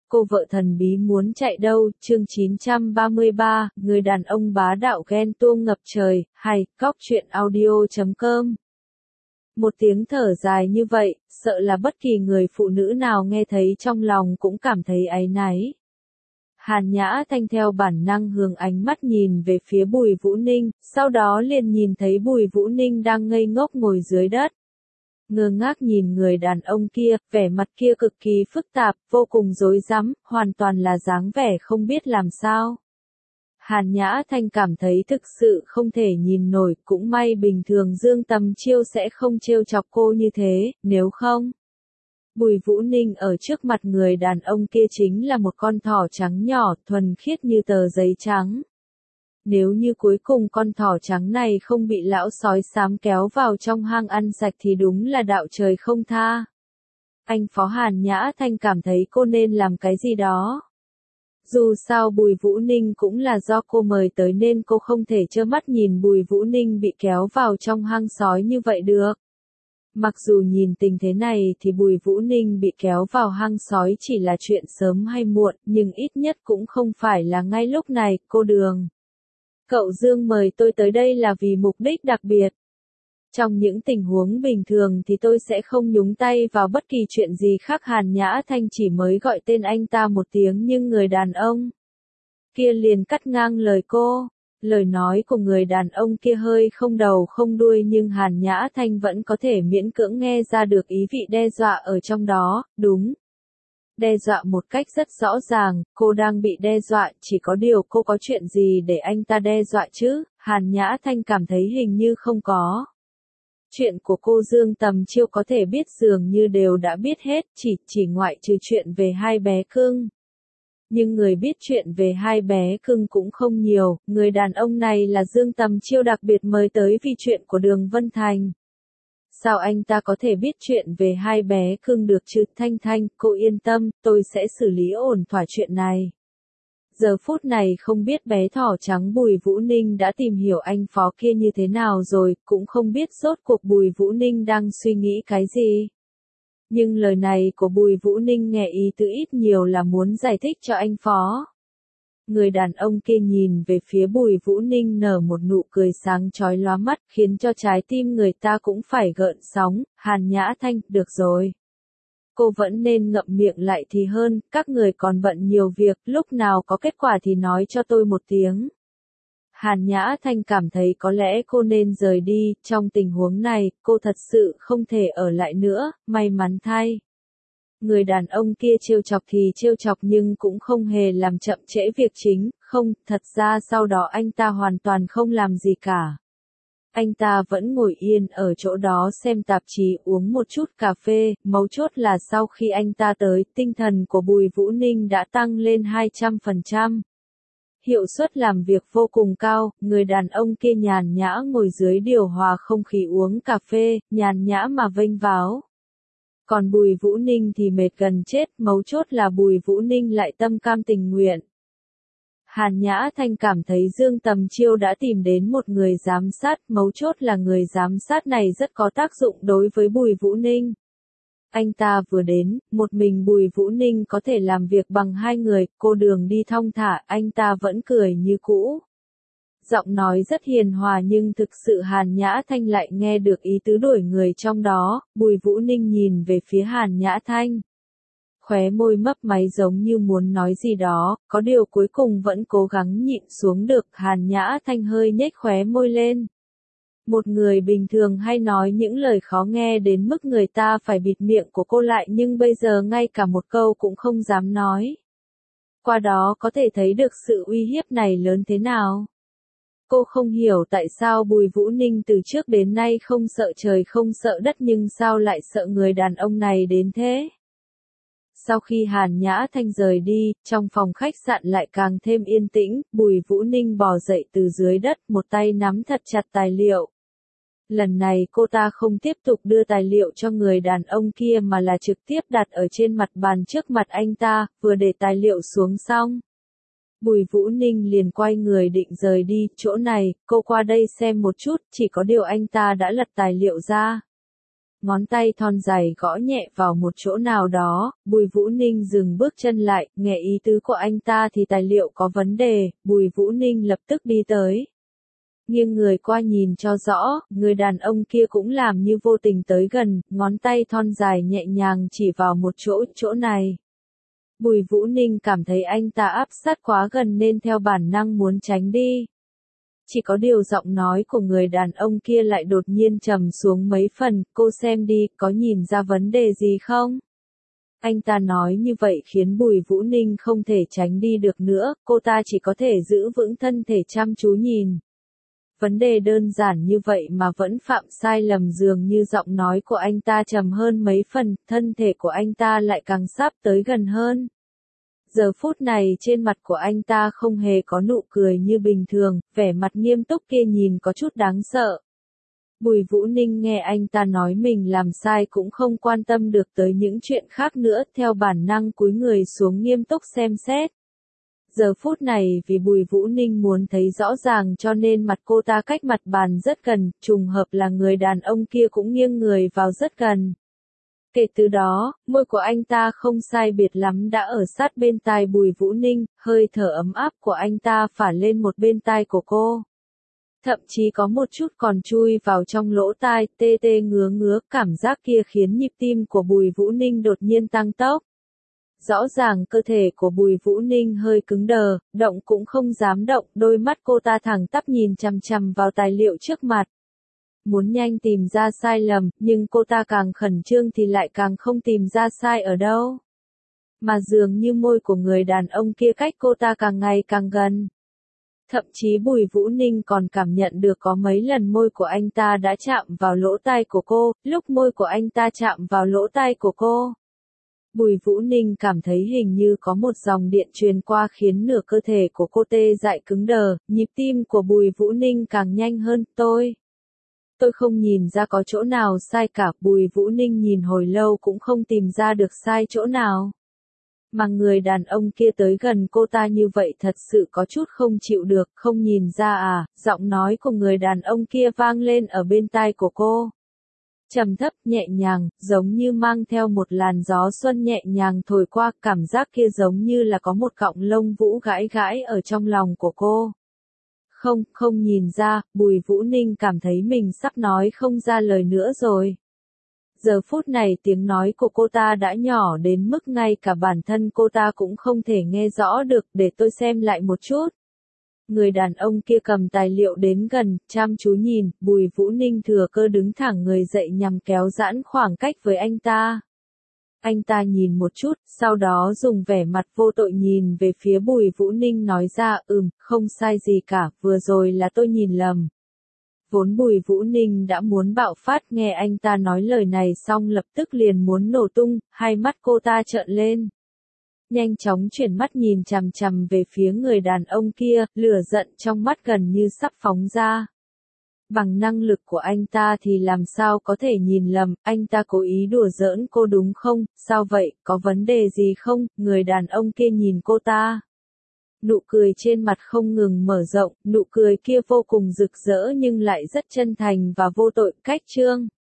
Cô vợ thần bí muốn chạy đâu, chương 933, người đàn ông bá đạo ghen tuông ngập trời, hay, góc truyện audio.com. Một tiếng thở dài như vậy, sợ là bất kỳ người phụ nữ nào nghe thấy trong lòng cũng cảm thấy áy náy. Hàn Nhã Thanh theo bản năng hướng ánh mắt nhìn về phía Bùi Vũ Ninh, sau đó liền nhìn thấy Bùi Vũ Ninh đang ngây ngốc ngồi dưới đất. Ngơ ngác nhìn người đàn ông kia, vẻ mặt kia cực kỳ phức tạp, vô cùng rối rắm, hoàn toàn là dáng vẻ không biết làm sao. Hàn Nhã Thanh cảm thấy thực sự không thể nhìn nổi, cũng may bình thường Dương Tầm Chiêu sẽ không trêu chọc cô như thế, nếu không. Bùi Vũ Ninh ở trước mặt người đàn ông kia chính là một con thỏ trắng nhỏ, thuần khiết như tờ giấy trắng. Nếu như cuối cùng con thỏ trắng này không bị lão sói xám kéo vào trong hang ăn sạch thì đúng là đạo trời không tha. Anh Phó Hàn Nhã Thanh cảm thấy cô nên làm cái gì đó. Dù sao Bùi Vũ Ninh cũng là do cô mời tới nên cô không thể trơ mắt nhìn Bùi Vũ Ninh bị kéo vào trong hang sói như vậy được. Mặc dù nhìn tình thế này thì Bùi Vũ Ninh bị kéo vào hang sói chỉ là chuyện sớm hay muộn, nhưng ít nhất cũng không phải là ngay lúc này. Cô Đường, cậu Dương mời tôi tới đây là vì mục đích đặc biệt. Trong những tình huống bình thường thì tôi sẽ không nhúng tay vào bất kỳ chuyện gì khác. Hàn Nhã Thanh chỉ mới gọi tên anh ta một tiếng nhưng người đàn ông kia liền cắt ngang lời cô. Lời nói của người đàn ông kia hơi không đầu không đuôi nhưng Hàn Nhã Thanh vẫn có thể miễn cưỡng nghe ra được ý vị đe dọa ở trong đó, đúng. Đe dọa một cách rất rõ ràng, cô đang bị đe dọa, chỉ có điều cô có chuyện gì để anh ta đe dọa chứ, Hàn Nhã Thanh cảm thấy hình như không có. Chuyện của cô Dương Tầm Chiêu có thể biết dường như đều đã biết hết, chỉ ngoại trừ chuyện về hai bé cưng. Nhưng người biết chuyện về hai bé cưng cũng không nhiều, người đàn ông này là Dương Tầm Chiêu đặc biệt mời tới vì chuyện của Đường Vân Thành. Sao anh ta có thể biết chuyện về hai bé cưng được chứ? Thanh Thanh, cô yên tâm, tôi sẽ xử lý ổn thỏa chuyện này. Giờ phút này không biết bé thỏ trắng Bùi Vũ Ninh đã tìm hiểu anh Phó kia như thế nào rồi, cũng không biết rốt cuộc Bùi Vũ Ninh đang suy nghĩ cái gì. Nhưng lời này của Bùi Vũ Ninh nghe ý tứ ít nhiều là muốn giải thích cho anh Phó. Người đàn ông kia nhìn về phía Bùi Vũ Ninh nở một nụ cười sáng chói lóa mắt khiến cho trái tim người ta cũng phải gợn sóng. Hàn Nhã Thanh, được rồi. Cô vẫn nên ngậm miệng lại thì hơn, các người còn bận nhiều việc, lúc nào có kết quả thì nói cho tôi một tiếng. Hàn Nhã Thanh cảm thấy có lẽ cô nên rời đi, trong tình huống này, cô thật sự không thể ở lại nữa, may mắn thay. Người đàn ông kia trêu chọc thì trêu chọc nhưng cũng không hề làm chậm trễ việc chính, không, thật ra sau đó anh ta hoàn toàn không làm gì cả. Anh ta vẫn ngồi yên ở chỗ đó xem tạp chí uống một chút cà phê, mấu chốt là sau khi anh ta tới, tinh thần của Bùi Vũ Ninh đã tăng lên 200%. Hiệu suất làm việc vô cùng cao, người đàn ông kia nhàn nhã ngồi dưới điều hòa không khí uống cà phê, nhàn nhã mà vênh váo. Còn Bùi Vũ Ninh thì mệt gần chết, mấu chốt là Bùi Vũ Ninh lại tâm cam tình nguyện. Hàn Nhã Thanh cảm thấy Dương Tầm Chiêu đã tìm đến một người giám sát, mấu chốt là người giám sát này rất có tác dụng đối với Bùi Vũ Ninh. Anh ta vừa đến, một mình Bùi Vũ Ninh có thể làm việc bằng hai người, cô Đường đi thong thả, anh ta vẫn cười như cũ. Giọng nói rất hiền hòa nhưng thực sự Hàn Nhã Thanh lại nghe được ý tứ đuổi người trong đó. Bùi Vũ Ninh nhìn về phía Hàn Nhã Thanh. Khóe môi mấp máy giống như muốn nói gì đó, có điều cuối cùng vẫn cố gắng nhịn xuống được. Hàn Nhã Thanh hơi nhếch khóe môi lên. Một người bình thường hay nói những lời khó nghe đến mức người ta phải bịt miệng của cô lại nhưng bây giờ ngay cả một câu cũng không dám nói. Qua đó có thể thấy được sự uy hiếp này lớn thế nào. Cô không hiểu tại sao Bùi Vũ Ninh từ trước đến nay không sợ trời không sợ đất nhưng sao lại sợ người đàn ông này đến thế. Sau khi Hàn Nhã Thanh rời đi, trong phòng khách sạn lại càng thêm yên tĩnh, Bùi Vũ Ninh bò dậy từ dưới đất, một tay nắm thật chặt tài liệu. Lần này cô ta không tiếp tục đưa tài liệu cho người đàn ông kia mà là trực tiếp đặt ở trên mặt bàn trước mặt anh ta, vừa để tài liệu xuống xong. Bùi Vũ Ninh liền quay người định rời đi, chỗ này, cô qua đây xem một chút, chỉ có điều anh ta đã lật tài liệu ra. ngón tay thon dài gõ nhẹ vào một chỗ nào đó, Bùi Vũ Ninh dừng bước chân lại, nghe ý tứ của anh ta thì tài liệu có vấn đề, Bùi Vũ Ninh lập tức đi tới. Nghiêng người qua nhìn cho rõ, người đàn ông kia cũng làm như vô tình tới gần, ngón tay thon dài nhẹ nhàng chỉ vào một chỗ này. Bùi Vũ Ninh cảm thấy anh ta áp sát quá gần nên theo bản năng muốn tránh đi. Chỉ có điều giọng nói của người đàn ông kia lại đột nhiên trầm xuống mấy phần, cô xem đi, có nhìn ra vấn đề gì không? Anh ta nói như vậy khiến Bùi Vũ Ninh không thể tránh đi được nữa, cô ta chỉ có thể giữ vững thân thể chăm chú nhìn. Vấn đề đơn giản như vậy mà vẫn phạm sai lầm, dường như giọng nói của anh ta trầm hơn mấy phần, thân thể của anh ta lại càng sắp tới gần hơn. Giờ phút này trên mặt của anh ta không hề có nụ cười như bình thường, vẻ mặt nghiêm túc kia nhìn có chút đáng sợ. Bùi Vũ Ninh nghe anh ta nói mình làm sai cũng không quan tâm được tới những chuyện khác nữa, theo bản năng cúi người xuống nghiêm túc xem xét. Giờ phút này vì Bùi Vũ Ninh muốn thấy rõ ràng cho nên mặt cô ta cách mặt bàn rất gần, trùng hợp là người đàn ông kia cũng nghiêng người vào rất gần. Kể từ đó, môi của anh ta không sai biệt lắm đã ở sát bên tai Bùi Vũ Ninh, hơi thở ấm áp của anh ta phả lên một bên tai của cô. Thậm chí có một chút còn chui vào trong lỗ tai, tê tê ngứa ngứa, cảm giác kia khiến nhịp tim của Bùi Vũ Ninh đột nhiên tăng tốc. Rõ ràng cơ thể của Bùi Vũ Ninh hơi cứng đờ, động cũng không dám động, đôi mắt cô ta thẳng tắp nhìn chằm chằm vào tài liệu trước mặt. Muốn nhanh tìm ra sai lầm, nhưng cô ta càng khẩn trương thì lại càng không tìm ra sai ở đâu. Mà dường như môi của người đàn ông kia cách cô ta càng ngày càng gần. Thậm chí Bùi Vũ Ninh còn cảm nhận được có mấy lần môi của anh ta đã chạm vào lỗ tai của cô, lúc môi của anh ta chạm vào lỗ tai của cô. Bùi Vũ Ninh cảm thấy hình như có một dòng điện truyền qua khiến nửa cơ thể của cô tê dại cứng đờ, nhịp tim của Bùi Vũ Ninh càng nhanh hơn, Tôi không nhìn ra có chỗ nào sai cả, Bùi Vũ Ninh nhìn hồi lâu cũng không tìm ra được sai chỗ nào. Mà người đàn ông kia tới gần cô ta như vậy thật sự có chút không chịu được, không nhìn ra à, giọng nói của người đàn ông kia vang lên ở bên tai của cô. Trầm thấp, nhẹ nhàng, giống như mang theo một làn gió xuân nhẹ nhàng thổi qua, cảm giác kia giống như là có một cọng lông vũ gãi gãi ở trong lòng của cô. Không nhìn ra, Bùi Vũ Ninh cảm thấy mình sắp nói không ra lời nữa rồi. Giờ phút này tiếng nói của cô ta đã nhỏ đến mức ngay cả bản thân cô ta cũng không thể nghe rõ được, để tôi xem lại một chút. Người đàn ông kia cầm tài liệu đến gần, chăm chú nhìn, Bùi Vũ Ninh thừa cơ đứng thẳng người dậy nhằm kéo giãn khoảng cách với anh ta. Anh ta nhìn một chút, sau đó dùng vẻ mặt vô tội nhìn về phía Bùi Vũ Ninh nói ra, không sai gì cả, vừa rồi là tôi nhìn lầm. Vốn Bùi Vũ Ninh đã muốn bạo phát, nghe anh ta nói lời này xong lập tức liền muốn nổ tung, hai mắt cô ta trợn lên. Nhanh chóng chuyển mắt nhìn chằm chằm về phía người đàn ông kia, lửa giận trong mắt gần như sắp phóng ra. Bằng năng lực của anh ta thì làm sao có thể nhìn lầm, anh ta cố ý đùa giỡn cô đúng không, sao vậy, có vấn đề gì không, người đàn ông kia nhìn cô ta. Nụ cười trên mặt không ngừng mở rộng, nụ cười kia vô cùng rực rỡ nhưng lại rất chân thành và vô tội, cách trương.